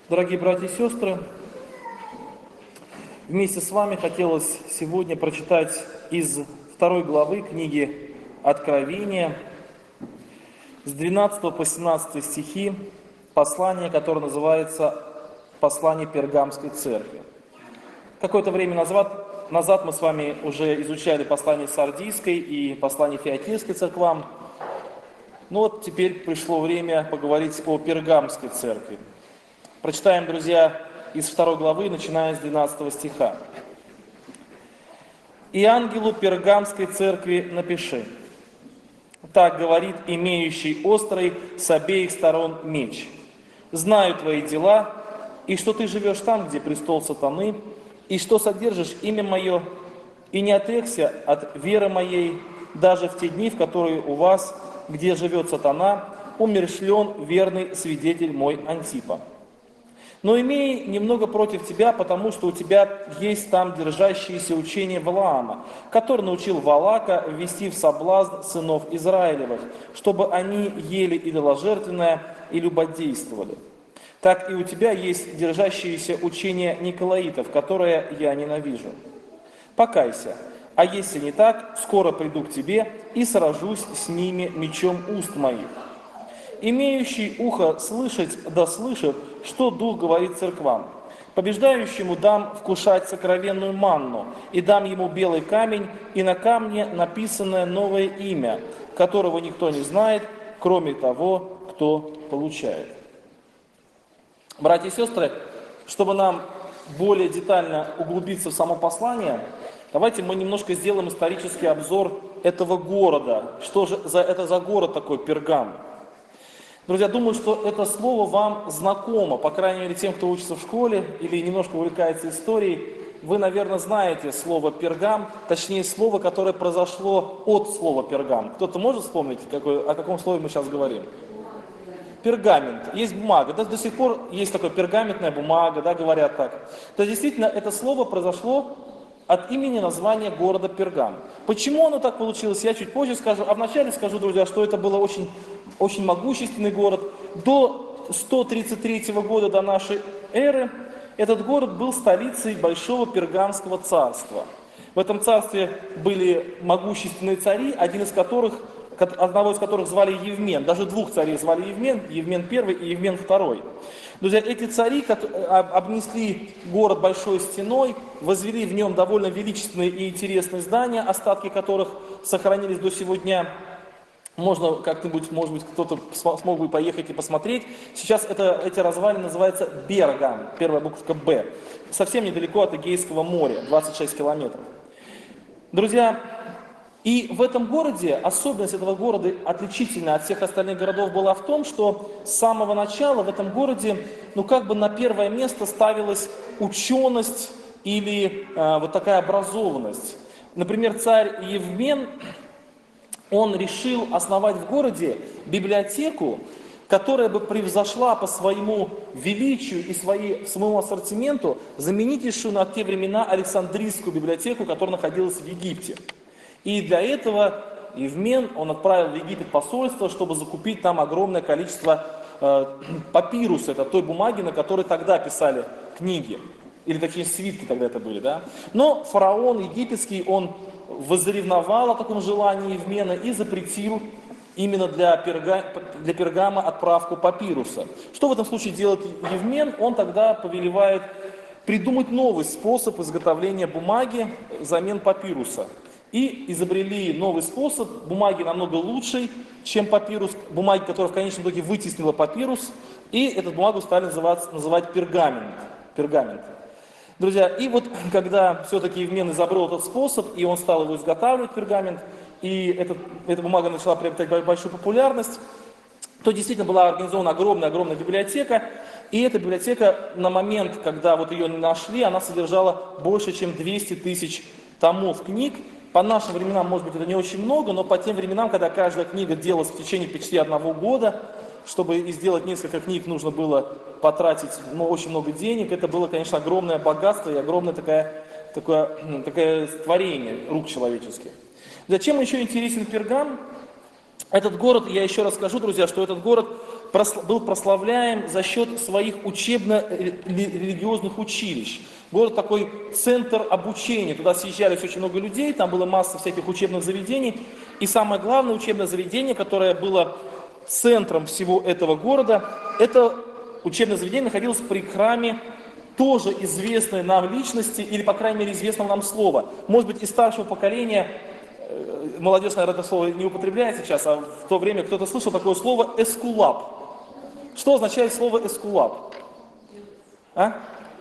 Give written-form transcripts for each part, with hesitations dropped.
Дорогие братья и сестры, вместе с вами хотелось сегодня прочитать из 2 главы книги Откровения, с 12 по 17 стихи, послание, которое называется «Послание Пергамской церкви». Какое-то время назад мы с вами уже изучали послание Сардийской и послание Фиатирской церквам. Но вот теперь пришло время поговорить о Пергамской церкви. Прочитаем, друзья, из 2 главы, начиная с 12 стиха. «И ангелу Пергамской церкви напиши: так говорит имеющий острый с обеих сторон меч. Знаю твои дела, и что ты живешь там, где престол сатаны, и что содержишь имя мое, и не отрекся от веры моей, даже в те дни, в которые у вас, где живет сатана, умерщвлен верный свидетель мой Антипа. Но имей немного против тебя, потому что у тебя есть там держащиеся учения Валаама, который научил Валака ввести в соблазн сынов Израилевых, чтобы они ели идоложертвенное и любодействовали. Так и у тебя есть держащиеся учения Николаитов, которые я ненавижу. Покайся, а если не так, скоро приду к тебе и сражусь с ними мечом уст моих. Имеющий ухо слышать, да слышит, что Дух говорит церквам. Побеждающему дам вкушать сокровенную манну, и дам ему белый камень, и на камне написанное новое имя, которого никто не знает, кроме того, кто получает». Братья и сестры, чтобы нам более детально углубиться в само послание, давайте мы немножко сделаем исторический обзор этого города. Что же это за город такой Пергам? Друзья, думаю, что это слово вам знакомо, по крайней мере тем, кто учится в школе или немножко увлекается историей. Вы, наверное, знаете слово «пергам», точнее слово, которое произошло от слова «пергам». Кто-то может вспомнить, о каком слове мы сейчас говорим? Пергамент. Есть бумага. До сих пор есть такая пергаментная бумага, да, говорят так. То есть действительно это слово произошло от имени названия города Пергам. Почему оно так получилось, я чуть позже скажу. А вначале скажу, друзья, что это был очень могущественный город. До 133 года до нашей эры этот город был столицей Большого Пергамского царства. В этом царстве были могущественные цари, одного из которых звали Евмен. Даже двух царей звали Евмен, Евмен I и Евмен II. Друзья, эти цари обнесли город большой стеной, возвели в нем довольно величественные и интересные здания, остатки которых сохранились до сего дня. Можно как-нибудь, может быть, кто-то смог бы поехать и посмотреть. Сейчас эти развалины называются Бергам, первая буковка «Б». Совсем недалеко от Эгейского моря, 26 километров. Друзья, и в этом городе, особенность этого города отличительная от всех остальных городов была в том, что с самого начала в этом городе, на первое место ставилась ученость или вот такая образованность. Например, царь Евмен, он решил основать в городе библиотеку, которая бы превзошла по своему величию и своему ассортименту знаменитейшую на те времена Александрийскую библиотеку, которая находилась в Египте. И для этого Евмен, он отправил в Египет посольство, чтобы закупить там огромное количество папируса, это той бумаги, на которой тогда писали книги, или точнее свитки тогда это были, да. Но фараон египетский, он возревновал о таком желании Евмена и запретил именно для Пергама отправку папируса. Что в этом случае делает Евмен? Он тогда повелевает придумать новый способ изготовления бумаги взамен папируса. И изобрели новый способ бумаги намного лучший, чем папирус, бумаги, которая в конечном итоге вытеснила папирус, и эту бумагу стали называть пергамент. Друзья, и вот когда все-таки Евмен изобрел этот способ, и он стал его изготавливать, пергамент, и эта бумага начала приобретать большую популярность, то действительно была организована огромная библиотека, и эта библиотека на момент, когда вот ее нашли, она содержала больше, чем 200 тысяч томов книг. По нашим временам, может быть, это не очень много, но по тем временам, когда каждая книга делалась в течение почти 1 года, чтобы сделать несколько книг, нужно было потратить очень много денег. Это было, конечно, огромное богатство и огромное такое творение рук человеческих. Зачем еще интересен Пергам? Этот город, я еще раз скажу, друзья, что этот город был прославляем за счет своих учебно-религиозных училищ. Город такой центр обучения, туда съезжались очень много людей, там была масса всяких учебных заведений. И самое главное учебное заведение, которое было центром всего этого города, это учебное заведение находилось при храме тоже известной нам личности, или, по крайней мере, известного нам слова. Может быть, из старшего поколения, молодежь, наверное, это слово не употребляет сейчас, а в то время кто-то слышал такое слово «эскулап». Что означает слово «эскулап»? А?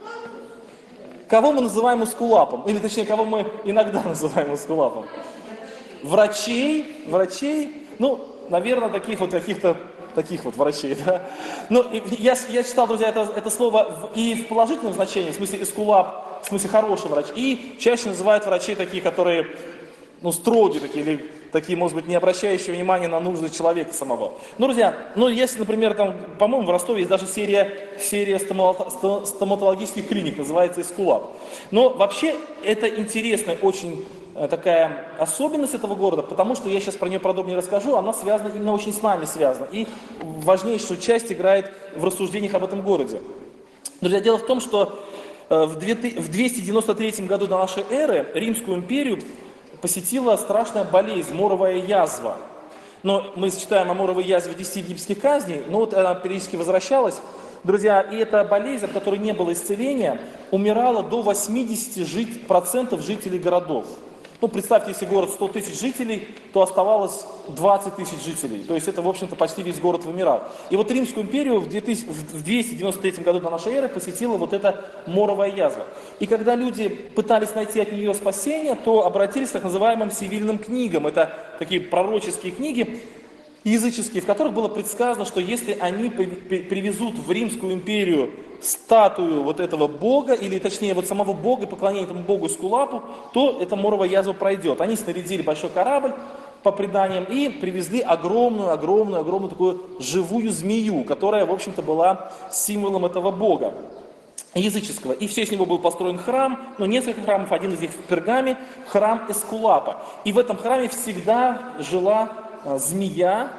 Кого мы называем эскулапом? Или, точнее, кого мы иногда называем эскулапом? Врачей, ну, наверное, таких вот каких-то таких вот врачей, да. Ну, я читал, друзья, это слово и в положительном значении, в смысле эскулап, в смысле хороший врач, и чаще называют врачей такие, которые, ну, строгие такие, или такие, может быть, не обращающие внимания на нужды человека самого. Ну, друзья, ну, если, например, там, по-моему, в Ростове есть даже серия стоматологических клиник, называется эскулап. Но вообще это интересная очень такая особенность этого города, потому что я сейчас про нее подробнее расскажу, она связана именно очень с нами связана, и важнейшую часть играет в рассуждениях об этом городе. Друзья, дело в том, что в 293 году до нашей эры Римскую империю посетила страшная болезнь, моровая язва. Но мы читаем о моровой язве 10 египетских казней, но вот она периодически возвращалась. Друзья, и эта болезнь, от которой не было исцеления, умирала до 80% жителей городов. Ну, представьте, если город 100 тысяч жителей, то оставалось 20 тысяч жителей. То есть это, в общем-то, почти весь город вымирал. И вот Римскую империю в 293 году до нашей эры посетила вот эта моровая язва. И когда люди пытались найти от нее спасение, то обратились к так называемым сивильным книгам. Это такие пророческие книги, языческие, в которых было предсказано, что если они привезут в Римскую империю статую вот этого бога, или точнее вот самого бога, поклонение этому богу Эскулапу, то эта моровая язва пройдет. Они снарядили большой корабль, по преданиям, и привезли огромную такую живую змею, которая, в общем-то, была символом этого бога языческого. И в честь него был построен храм, но несколько храмов, один из них в Пергаме, храм Эскулапа. И в этом храме всегда жила змея,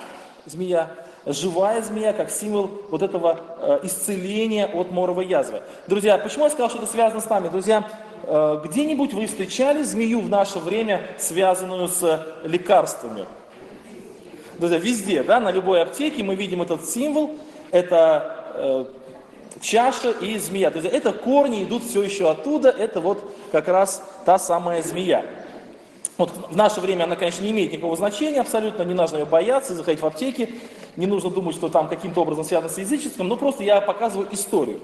живая змея, как символ вот этого исцеления от моровой язвы. Друзья, почему я сказал, что это связано с нами? Друзья, где-нибудь вы встречали змею в наше время, связанную с лекарствами? Друзья, везде, да, на любой аптеке мы видим этот символ, это чаша и змея. Друзья, это корни идут все еще оттуда, это вот как раз та самая змея. Вот в наше время она, конечно, не имеет никакого значения абсолютно, не нужно ее бояться, заходить в аптеки, не нужно думать, что там каким-то образом связано с язычеством, но просто я показываю историю.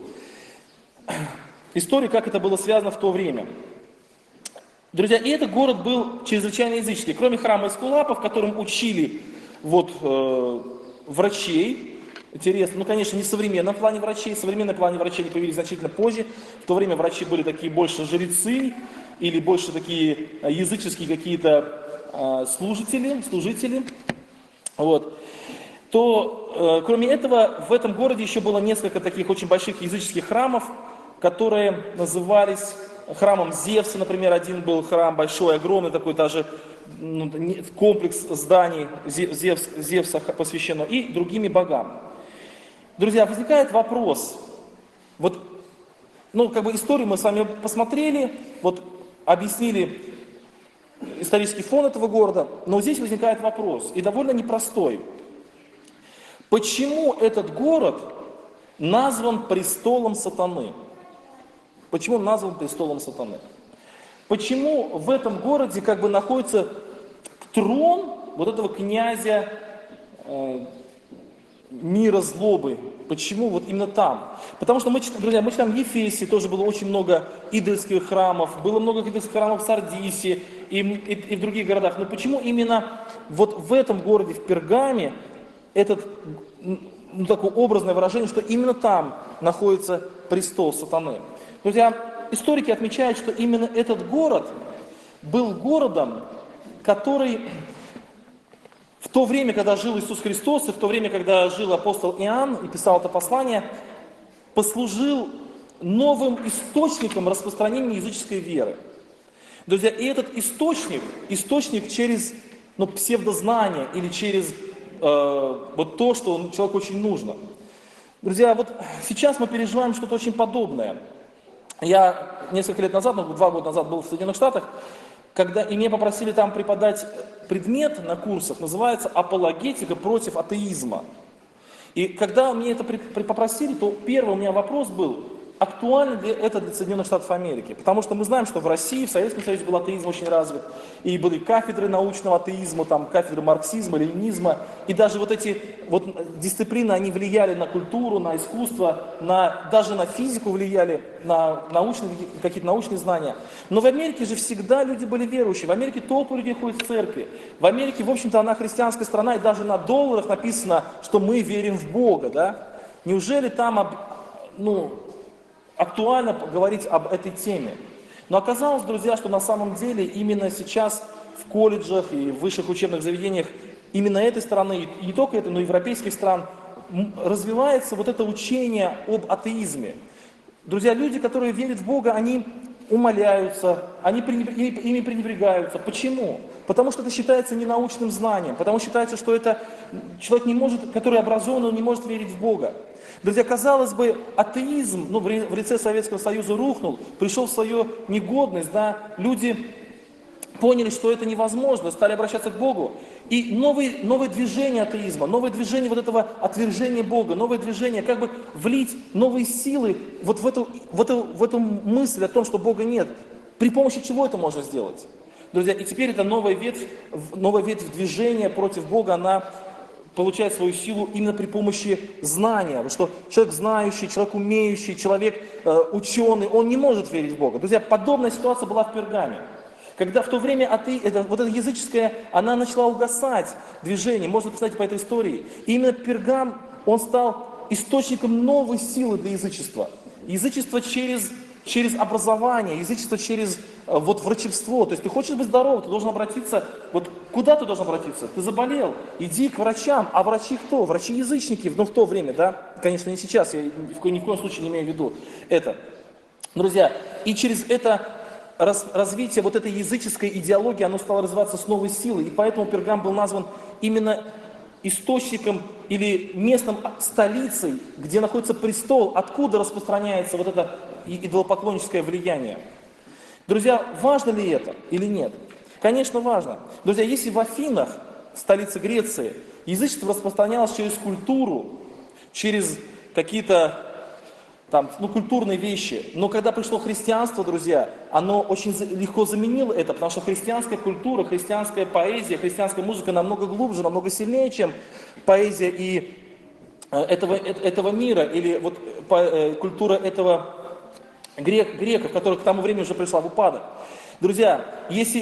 Историю, как это было связано в то время. Друзья, и этот город был чрезвычайно языческий. Кроме храма Эскулапа, в котором учили вот, врачей, интересно, ну, конечно, не в современном плане врачей, в современном плане врачей они появились значительно позже. В то время врачи были такие больше жрецы, или больше такие языческие какие-то служители, вот, то кроме этого в этом городе еще было несколько таких очень больших языческих храмов, которые назывались храмом Зевса, например, один был храм большой, огромный такой, даже комплекс зданий Зевса посвящено, и другими богам. Друзья, возникает вопрос, вот, ну, как бы историю мы с вами посмотрели, вот, объяснили исторический фон этого города, но здесь возникает вопрос, и довольно непростой. Почему этот город назван престолом сатаны? Почему он назван престолом сатаны? Почему в этом городе как бы находится трон вот этого князя мира злобы? Почему вот именно там? Потому что мы, друзья, мы читаем в Ефесе, тоже было очень много идольских храмов, было много идольских храмов в Сардисе и в других городах. Но почему именно вот в этом городе, в Пергаме, этот, ну, такое образное выражение, что именно там находится престол сатаны? Друзья, историки отмечают, что именно этот город был городом, который в то время, когда жил Иисус Христос, и в то время, когда жил апостол Иоанн и писал это послание, послужил новым источником распространения языческой веры. Друзья, и этот источник через псевдознание или через вот то, что человеку очень нужно. Друзья, вот сейчас мы переживаем что-то очень подобное. Я несколько лет назад, 2 года назад был в Соединенных Штатах, и меня попросили там преподать предмет на курсах, называется «Апологетика против атеизма». И когда мне это попросили, то первый у меня вопрос был, актуально ли это для Соединенных Штатов Америки? Потому что мы знаем, что в России, в Советском Союзе был атеизм очень развит, и были кафедры научного атеизма, там, кафедры марксизма, ленинизма, и даже вот эти вот дисциплины, они влияли на культуру, на искусство, даже на физику влияли, на какие-то научные знания. Но в Америке же всегда люди были верующие, в Америке толпы людей ходят в церкви, в Америке, в общем-то, она христианская страна, и даже на долларах написано, что мы верим в Бога, да? Неужели там, актуально говорить об этой теме? Но оказалось, друзья, что на самом деле именно сейчас в колледжах и в высших учебных заведениях именно этой страны, и не только этой, но и европейских стран, развивается вот это учение об атеизме. Друзья, люди, которые верят в Бога, они умаляются, ими пренебрегаются. Почему? Потому что это считается ненаучным знанием, потому что считается, что это человек не может, который образован, он не может верить в Бога. Друзья, казалось бы, атеизм, в лице Советского Союза рухнул, пришел в свою негодность, да, люди поняли, что это невозможно, стали обращаться к Богу. И новое движение атеизма, новое движение вот этого отвержения Бога, новое движение, как бы влить новые силы вот в эту мысль о том, что Бога нет. При помощи чего это можно сделать? Друзья, и теперь эта новая ветвь движения против Бога, она получает свою силу именно при помощи знания. Потому что человек знающий, человек умеющий, человек ученый, он не может верить в Бога. Друзья, подобная ситуация была в Пергаме. Когда в то время вот это языческое, она начала угасать, движение, можно посмотреть по этой истории. И именно Пергам, он стал источником новой силы для язычества. Язычество через образование, язычество через врачевство. То есть ты хочешь быть здоров, ты должен обратиться, куда ты должен обратиться? Ты заболел, иди к врачам. А врачи кто? Врачи-язычники, в то время, да? Конечно, не сейчас, я ни в коем случае не имею в виду это. Друзья, и через это развитие вот этой языческой идеологии, оно стало развиваться с новой силой. И поэтому Пергам был назван именно источником или местом, столицей, где находится престол, откуда распространяется вот это идолопоклонническое влияние. Друзья, важно ли это или нет? Конечно, важно. Друзья, если в Афинах, столице Греции, язычество распространялось через культуру, через какие-то культурные вещи. Но когда пришло христианство, друзья, оно очень легко заменило это, потому что христианская культура, христианская поэзия, христианская музыка намного глубже, намного сильнее, чем поэзия и этого мира, или культура этого греков, которая к тому времени уже пришла в упадок. Друзья, если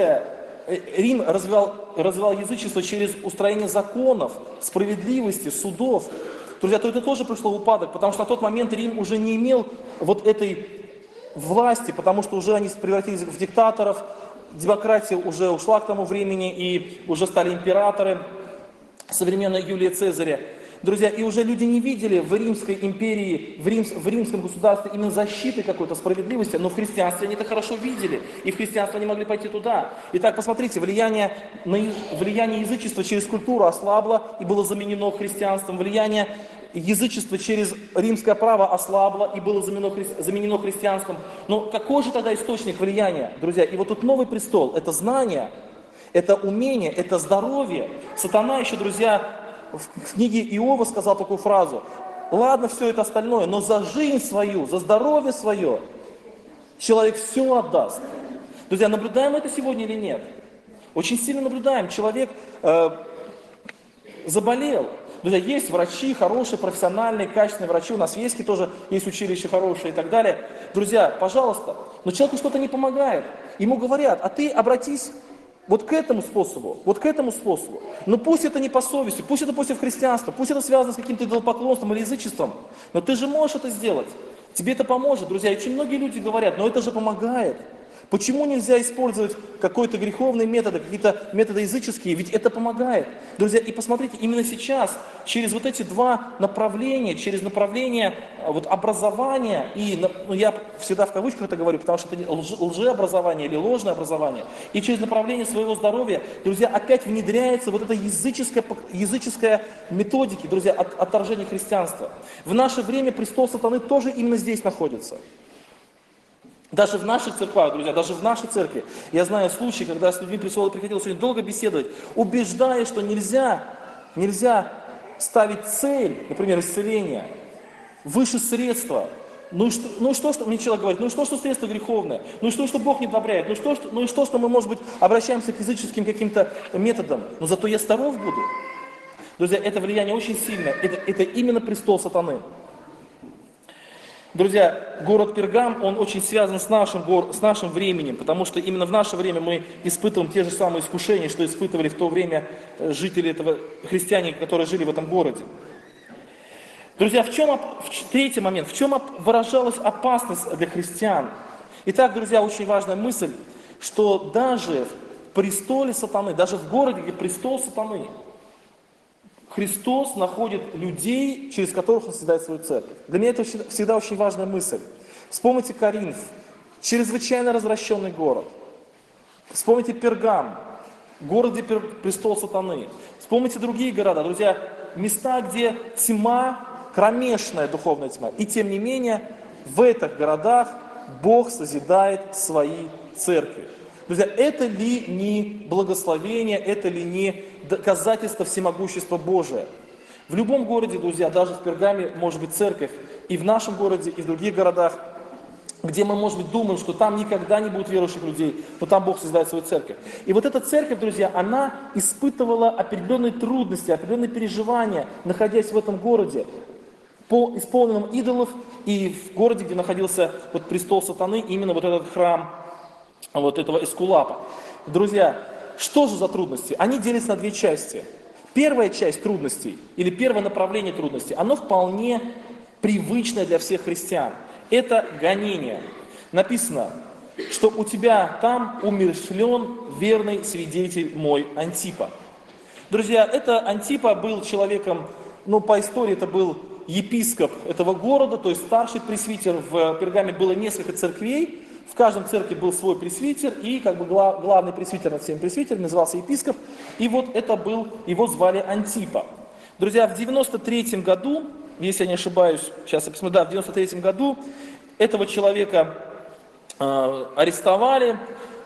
Рим развивал язычество через устроение законов, справедливости, судов, друзья, то это тоже пришло в упадок, потому что на тот момент Рим уже не имел вот этой власти, потому что уже они превратились в диктаторов, демократия уже ушла к тому времени, и уже стали императоры, современные Юлия Цезаря. Друзья, и уже люди не видели в Римской империи, в римском государстве именно защиты какой-то справедливости, но в христианстве они это хорошо видели, и в христианство они могли пойти туда. Итак, посмотрите, влияние язычества через культуру ослабло и было заменено христианством, влияние язычества через римское право ослабло и было заменено христианством. Но какой же тогда источник влияния, друзья? И вот тут новый престол, это знание, это умение, это здоровье. Сатана еще, друзья, в книге Иова сказал такую фразу: ладно, все это остальное, но за жизнь свою, за здоровье свое человек все отдаст. Друзья, наблюдаем это сегодня или нет? Очень сильно наблюдаем. Человек заболел. Друзья, есть врачи хорошие, профессиональные, качественные врачи. У нас в Веске тоже есть училище хорошее и так далее. Друзья, пожалуйста, но человеку что-то не помогает. Ему говорят: а ты обратись вот к этому способу. Но пусть это не по совести, пусть это против христианства, пусть это связано с каким-то идолопоклонством или язычеством, но ты же можешь это сделать. Тебе это поможет, друзья. И очень многие люди говорят: но это же помогает. Почему нельзя использовать какой-то греховный метод, какие-то методы языческие? Ведь это помогает. Друзья, и посмотрите, именно сейчас, через вот эти два направления, через направление вот, образования, и ну, я всегда в кавычках это говорю, потому что это лжеобразование или ложное образование, и через направление своего здоровья, друзья, опять внедряется вот эта языческая методика, друзья, отторжения христианства. В наше время престол сатаны тоже именно здесь находится. Даже в наших церквах, друзья, даже в нашей церкви, я знаю случаи, когда с людьми приходилось очень долго беседовать, убеждая, что нельзя ставить цель, например, исцеления, выше средства. Ну и что, что мне человек говорит, ну и что средство греховное, ну и что Бог не одобряет, ну и что мы, может быть, обращаемся к языческим каким-то методам, но зато я здоров буду. Друзья, это влияние очень сильное, это именно престол сатаны. Друзья, город Пергам, он очень связан с нашим временем, потому что именно в наше время мы испытываем те же самые искушения, что испытывали в то время жители христиане, которые жили в этом городе. Друзья, третий момент, в чем выражалась опасность для христиан? Итак, друзья, очень важная мысль, что даже в престоле сатаны, даже в городе, где престол сатаны, Христос находит людей, через которых Он созидает свою церковь. Для меня это всегда очень важная мысль. Вспомните Коринф, чрезвычайно развращенный город. Вспомните Пергам, город, где престол сатаны. Вспомните другие города, друзья, места, где тьма, кромешная духовная тьма. И тем не менее, в этих городах Бог созидает свои церкви. Друзья, это ли не благословение, это ли не доказательство всемогущества Божия? В любом городе, друзья, даже в Пергаме может быть церковь, и в нашем городе, и в других городах, где мы, может быть, думаем, что там никогда не будет верующих людей, но там Бог создает свою церковь. И вот эта церковь, друзья, она испытывала определенные трудности, определенные переживания, находясь в этом городе, по исполненным идолов, и в городе, где находился вот престол сатаны, именно вот этот храм вот этого Эскулапа. Друзья, что же за трудности? Они делятся на две части. Первая часть трудностей, или первое направление трудностей, оно вполне привычное для всех христиан. Это гонение. Написано, что у тебя там умерщвлен верный свидетель мой Антипа. Друзья, это Антипа был человеком, по истории это был епископ этого города, то есть старший пресвитер. В Пергаме было несколько церквей, в каждом церкви был свой пресвитер, и главный пресвитер над всеми пресвитерами назывался епископ, и вот его звали Антипа. Друзья, в 93 году, если я не ошибаюсь, сейчас я посмотрю, в 93 году этого человека арестовали,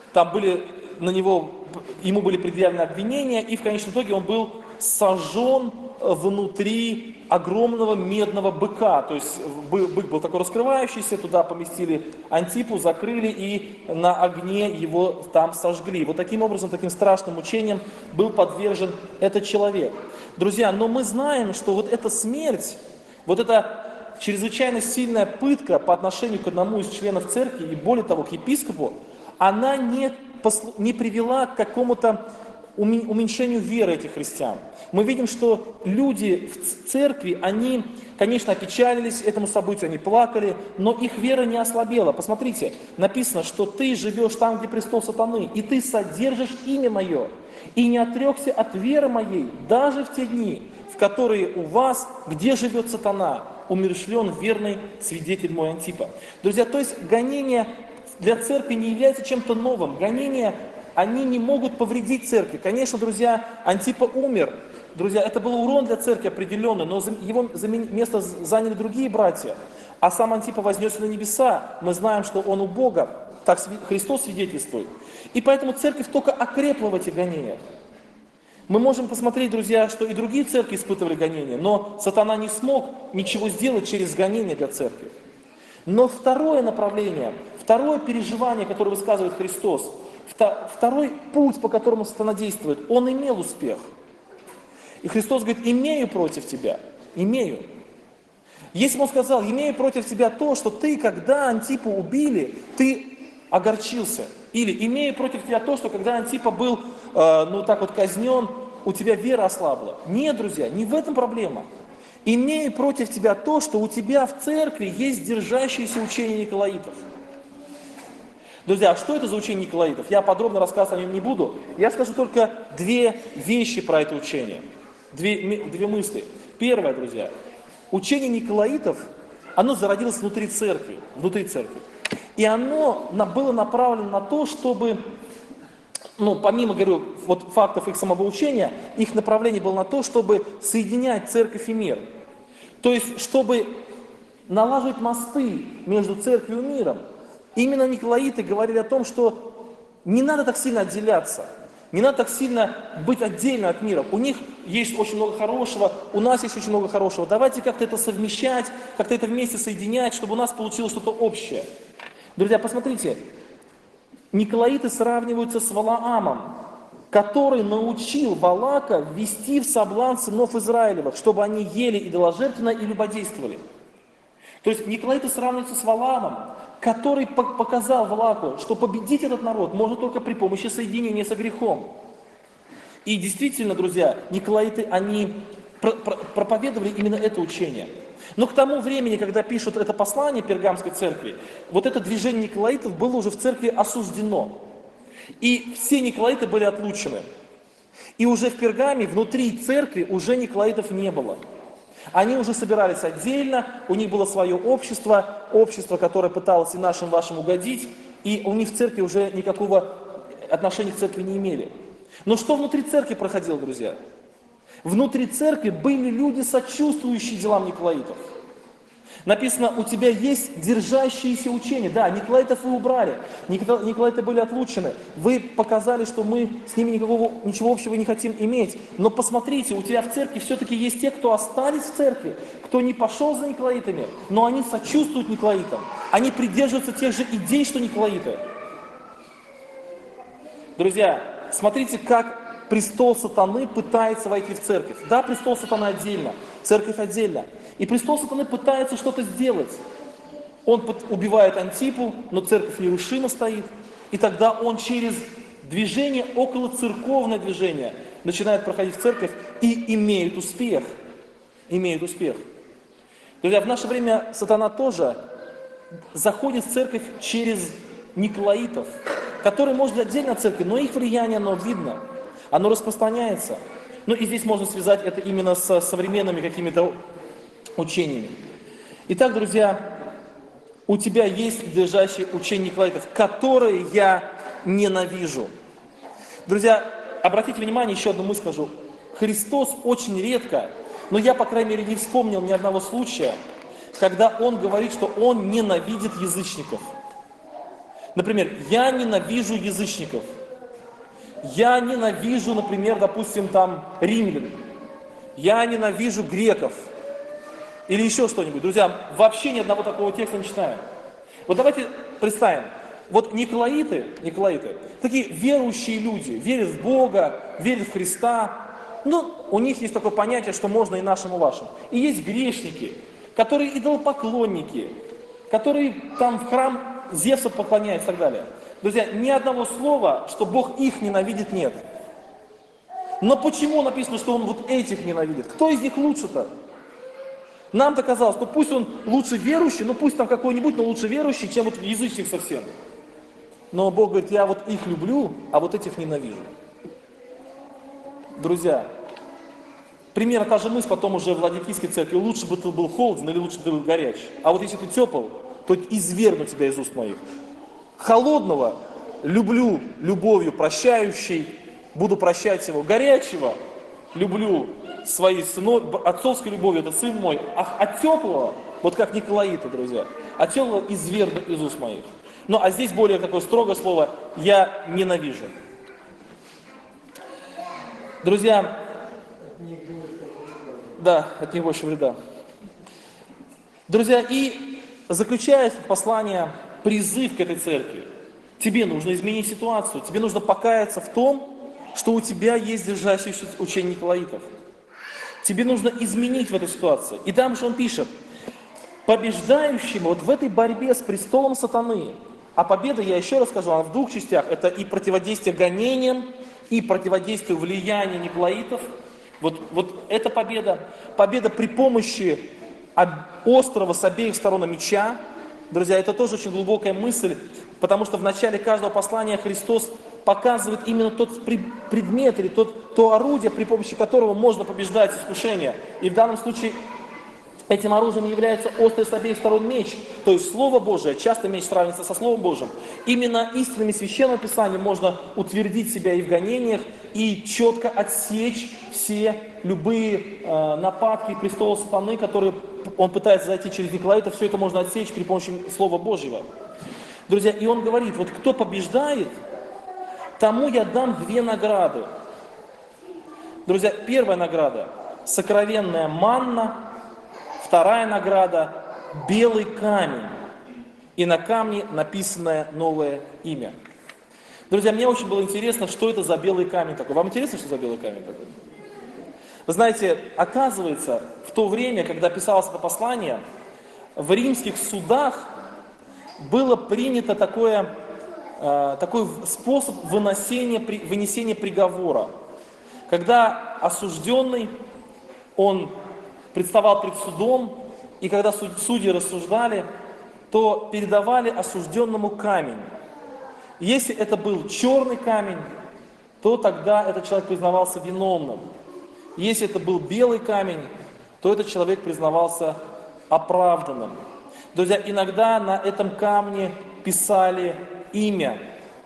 ему были предъявлены обвинения, и в конечном итоге он был сожжен внутри огромного медного быка. То есть бык был такой раскрывающийся, туда поместили Антипу, закрыли и на огне его там сожгли. Вот таким образом, таким страшным мучением был подвержен этот человек. Друзья, но мы знаем, что вот эта смерть, вот эта чрезвычайно сильная пытка по отношению к одному из членов церкви, и более того, к епископу, она не привела к какому-то уменьшению веры этих христиан. Мы видим, что люди в церкви, они, конечно, опечалились этому событию, они плакали, но их вера не ослабела. Посмотрите, написано, что ты живешь там, где престол сатаны, и ты содержишь имя мое, и не отрекся от веры моей, даже в те дни, в которые у вас, где живет сатана, умерщвлен верный свидетель мой Антипа. Друзья, то есть гонение для церкви не является чем-то новым. Гонения, они не могут повредить церкви. Конечно, друзья, Антипа умер. Друзья, это был урон для церкви определенный, но его место заняли другие братья. А сам Антипа вознесся на небеса. Мы знаем, что он у Бога. Так Христос свидетельствует. И поэтому церковь только окрепла в этих гонениях. Мы можем посмотреть, друзья, что и другие церкви испытывали гонения, но сатана не смог ничего сделать через гонения для церкви. Но второе направление, второе переживание, которое высказывает Христос, второй путь, по которому сатана действует, он имел успех. И Христос говорит: имею против тебя, имею. Если бы он сказал: имею против тебя то, что ты, когда Антипу убили, ты огорчился. Или имею против тебя то, что когда Антипа был, казнен, у тебя вера ослабла. Нет, друзья, не в этом проблема. Имею против тебя то, что у тебя в церкви есть держащиеся учения николаитов. Друзья, а что это за учение николаитов? Я подробно рассказывать о нем не буду. Я скажу только две вещи про это учение. Две мысли. Первое, друзья. Учение николаитов, оно зародилось внутри церкви. И оно было направлено на то, чтобы, помимо, говорю, вот фактов их самого учения, их направление было на то, чтобы соединять церковь и мир. То есть, чтобы налаживать мосты между церковью и миром. Именно николаиты говорили о том, что не надо так сильно отделяться, не надо так сильно быть отдельно от мира. У них есть очень много хорошего, у нас есть очень много хорошего. Давайте как-то это совмещать, как-то это вместе соединять, чтобы у нас получилось что-то общее. Друзья, посмотрите, николаиты сравниваются с Валаамом, который научил Валака ввести в соблазн сынов Израилевых, чтобы они ели идоложертвенно и любодействовали. То есть николаиты сравниваются с Валаамом, который показал Валаку, что победить этот народ можно только при помощи соединения со грехом. И действительно, друзья, николаиты, они проповедовали именно это учение. Но к тому времени, когда пишут это послание Пергамской церкви, вот это движение николаитов было уже в церкви осуждено. И все николаиты были отлучены. И уже в Пергаме, внутри церкви, уже николаитов не было. Они уже собирались отдельно, у них было свое общество, которое пыталось и нашим, вашим угодить, и у них в церкви уже никакого отношения к церкви не имели. Но что внутри церкви проходило, друзья? Внутри церкви были люди, сочувствующие делам николаитов. Написано, у тебя есть держащиеся учения. Да, николаитов вы убрали, николаиты были отлучены. Вы показали, что мы с ними ничего общего не хотим иметь. Но посмотрите, у тебя в церкви все-таки есть те, кто остались в церкви, кто не пошел за николаитами, но они сочувствуют николаитам. Они придерживаются тех же идей, что николаиты. Друзья, смотрите, как престол сатаны пытается войти в церковь. Да, престол сатаны отдельно, церковь отдельно. И престол сатаны пытается что-то сделать. Он убивает Антипу, но церковь нерушимо стоит. И тогда он через движение, околоцерковное движение, начинает проходить в церковь и имеет успех. Друзья, в наше время сатана тоже заходит в церковь через николаитов, которые, может быть, отдельно от церкви, но их влияние, оно видно, оно распространяется. Ну и здесь можно связать это именно с современными какими-то учениями. Итак, друзья, у тебя есть держащие учения николаитов, которые я ненавижу. Друзья, обратите внимание, еще одну мысль скажу. Христос очень редко, но я, по крайней мере, не вспомнил ни одного случая, когда Он говорит, что Он ненавидит язычников. Например, я ненавижу язычников. Я ненавижу, например, допустим, римлян. Я ненавижу греков. Или еще что-нибудь. Друзья, вообще ни одного такого текста не читаем. Вот давайте представим. Вот николаиты, такие верующие люди, верят в Бога, верят в Христа. У них есть такое понятие, что можно и нашим, и вашим. И есть грешники, которые идолопоклонники, которые в храм Зевса поклоняются и так далее. Друзья, ни одного слова, что Бог их ненавидит, нет. Но почему написано, что Он вот этих ненавидит? Кто из них лучше-то? Нам-то казалось, что пусть он лучше верующий, пусть там какой-нибудь, но лучше верующий, чем вот язычник совсем. Но Бог говорит, я вот их люблю, а вот этих ненавижу. Друзья, примерно та же мысль потом уже в Ладикийской церкви. Лучше бы ты был холоден или лучше бы ты был горяч. А вот если ты тепл, то извергну тебя из уст моих. Холодного люблю любовью прощающей, буду прощать его. Горячего люблю своей отцовской любовью, это сын мой. А теплого, вот как николаиты, друзья, а теплого извергну из уст моих. А здесь более такое строгое слово «я ненавижу». Друзья, да, от них больше вреда. Друзья, и заключается послание, призыв к этой церкви. Тебе нужно изменить ситуацию, тебе нужно покаяться в том, что у тебя есть держащееся учение николаитов. Тебе нужно изменить в этой ситуации. И там же он пишет, побеждающему вот в этой борьбе с престолом сатаны, а победа, я еще раз скажу, она в двух частях, это и противодействие гонениям, и противодействие влиянию николаитов. Вот эта победа при помощи острого с обеих сторон меча, Друзья, это тоже очень глубокая мысль, потому что в начале каждого послания Христос показывает именно тот предмет или то орудие, при помощи которого можно побеждать искушение. И в данном случае этим оружием является острый с обеих сторон меч, то есть Слово Божие, часто меч сравнивается со Словом Божьим. Именно истинами Священного Писания можно утвердить себя и в гонениях, и четко отсечь все любые нападки престола сатаны, которые он пытается зайти через Николаита, все это можно отсечь при помощи Слова Божьего. Друзья, и он говорит, вот кто побеждает, тому я дам 2 награды. Друзья, первая награда – сокровенная манна, вторая награда – белый камень, и на камне написанное новое имя. Друзья, мне очень было интересно, что это за белый камень такой. Вам интересно, что за белый камень такой? Вы знаете, оказывается, в то время, когда писалось это послание, в римских судах было принято такой способ вынесения приговора. Когда осужденный, он представал пред судом, и когда судьи рассуждали, то передавали осужденному камень. Если это был черный камень, то тогда этот человек признавался виновным. Если это был белый камень, то этот человек признавался оправданным. Друзья, иногда на этом камне писали имя,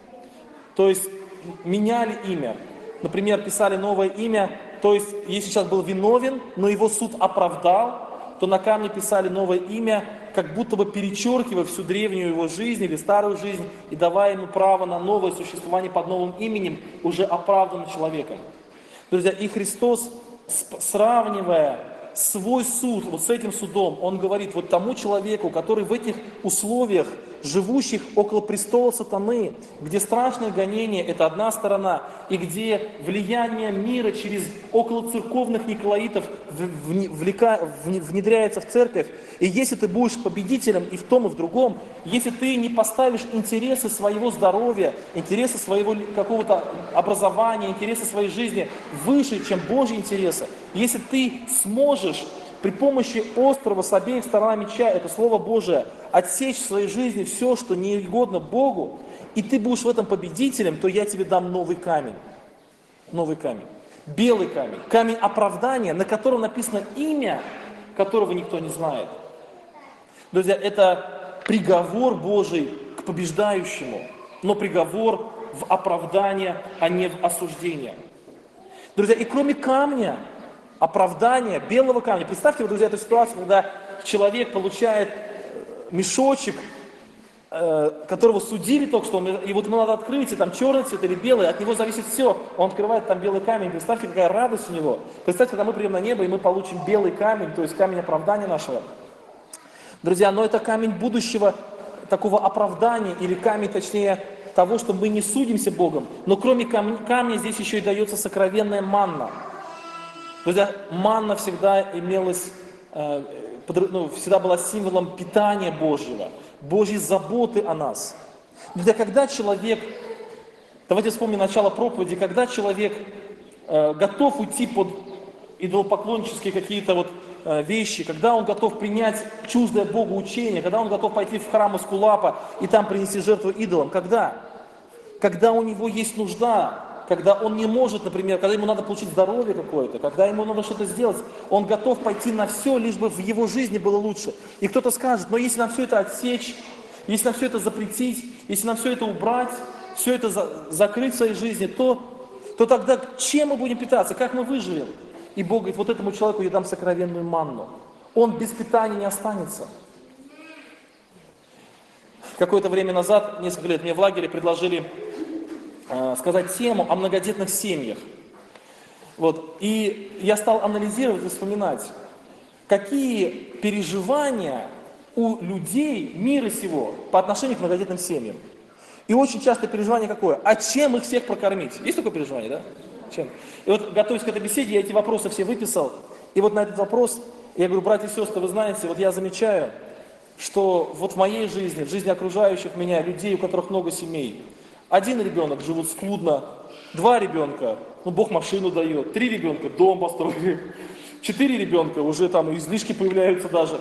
то есть меняли имя. Например, писали новое имя, то есть если человек был виновен, но его суд оправдал, то на камне писали новое имя, как будто бы перечеркивая всю древнюю его жизнь или старую жизнь и давая ему право на новое существование под новым именем, уже оправданным человеком. Друзья, и Христос, сравнивая свой суд вот с этим судом, Он говорит, вот тому человеку, который в этих условиях, живущих около престола сатаны, где страшное гонение – это одна сторона, и где влияние мира через околоцерковных николаитов внедряется в церковь, и если ты будешь победителем и в том, и в другом, если ты не поставишь интересы своего здоровья, интересы своего какого-то образования, интересы своей жизни выше, чем Божьи интересы, если ты сможешь при помощи острого с обеих сторон меча, это Слово Божие, отсечь в своей жизни все, что не угодно Богу, и ты будешь в этом победителем, то я тебе дам новый камень. Новый камень. Белый камень. Камень оправдания, на котором написано имя, которого никто не знает. Друзья, это приговор Божий к побеждающему, но приговор в оправдание, а не в осуждение. Друзья, и кроме камня, оправдания, белого камня. Представьте, друзья, эту ситуацию, когда человек получает мешочек, которого судили только что, и вот ему надо открыть, и там черный цвет или белый, от него зависит все. Он открывает там белый камень. Представьте, какая радость у него. Представьте, когда мы придем на небо, и мы получим белый камень, то есть камень оправдания нашего. Друзья, но это камень будущего такого оправдания, или камень, точнее, того, что мы не судимся Богом. Но кроме камня здесь еще и дается сокровенная манна. Друзья, манна всегда имелась, всегда была символом питания Божьего, Божьей заботы о нас. Друзья, когда человек, давайте вспомним начало проповеди, когда человек готов уйти под идолопоклоннические какие-то вещи, когда он готов принять чуждое Богу учение, когда он готов пойти в храм Эскулапа и там принести жертву идолам, когда? Когда у него есть нужда, когда он не может, например, когда ему надо получить здоровье какое-то, когда ему надо что-то сделать, он готов пойти на все, лишь бы в его жизни было лучше. И кто-то скажет, но если нам все это отсечь, если нам все это запретить, если нам все это убрать, все это закрыть в своей жизни, то тогда чем мы будем питаться, как мы выживем? И Бог говорит, вот этому человеку я дам сокровенную манну. Он без питания не останется. Какое-то время назад, несколько лет, мне в лагере предложили сказать тему о многодетных семьях. И я стал анализировать и вспоминать, какие переживания у людей мира сего по отношению к многодетным семьям. И очень часто переживание какое? А чем их всех прокормить? Есть такое переживание, да? Чем? И готовясь к этой беседе, я эти вопросы все выписал. И на этот вопрос, я говорю, братья и сестры, вы знаете, я замечаю, что в моей жизни, в жизни окружающих меня людей, у которых много семей, 1 ребенок живут скудно, 2 ребенка, Бог машину дает, 3 ребенка дом построили, 4 ребенка уже там излишки появляются даже.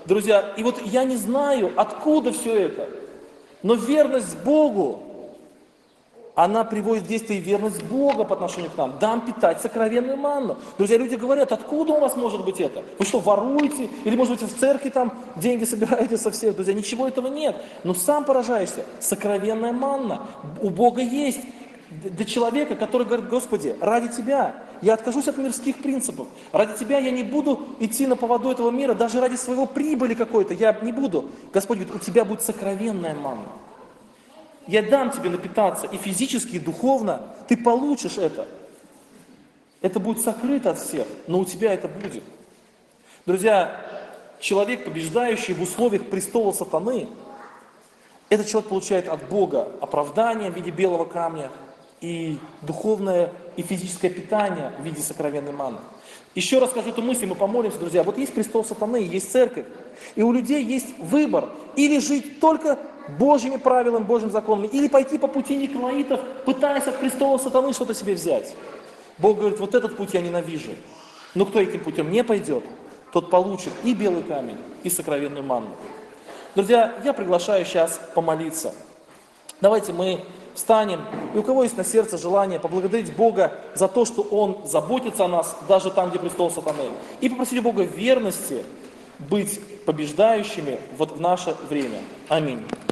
Друзья, и вот я не знаю, откуда все это, но верность Богу, она приводит в действие верность Бога по отношению к нам. Дам питать сокровенную манну. Друзья, люди говорят, откуда у вас может быть это? Вы что, воруете? Или, может быть, в церкви там деньги собираете со всех? Друзья, ничего этого нет. Но сам поражаешься. Сокровенная манна у Бога есть для человека, который говорит: Господи, ради Тебя я откажусь от мирских принципов. Ради Тебя я не буду идти на поводу этого мира, даже ради своего прибыли какой-то я не буду. Господь говорит, у Тебя будет сокровенная манна. Я дам тебе напитаться и физически, и духовно. Ты получишь это. Это будет сокрыто от всех, но у тебя это будет. Друзья, человек, побеждающий в условиях престола сатаны, этот человек получает от Бога оправдание в виде белого камня и духовное и физическое питание в виде сокровенной манны. Еще раз скажу эту мысль, мы помолимся, друзья. Вот есть престол сатаны, есть церковь, и у людей есть выбор. Или жить только Божьими правилами, Божьим законом, или пойти по пути николаитов, пытаясь от престола сатаны что-то себе взять. Бог говорит, вот этот путь я ненавижу. Но кто этим путем не пойдет, тот получит и белый камень, и сокровенную манну. Друзья, я приглашаю сейчас помолиться. Давайте мы встанем, и у кого есть на сердце желание поблагодарить Бога за то, что Он заботится о нас, даже там, где престол сатаны, и попросить Бога верности быть побеждающими вот в наше время. Аминь.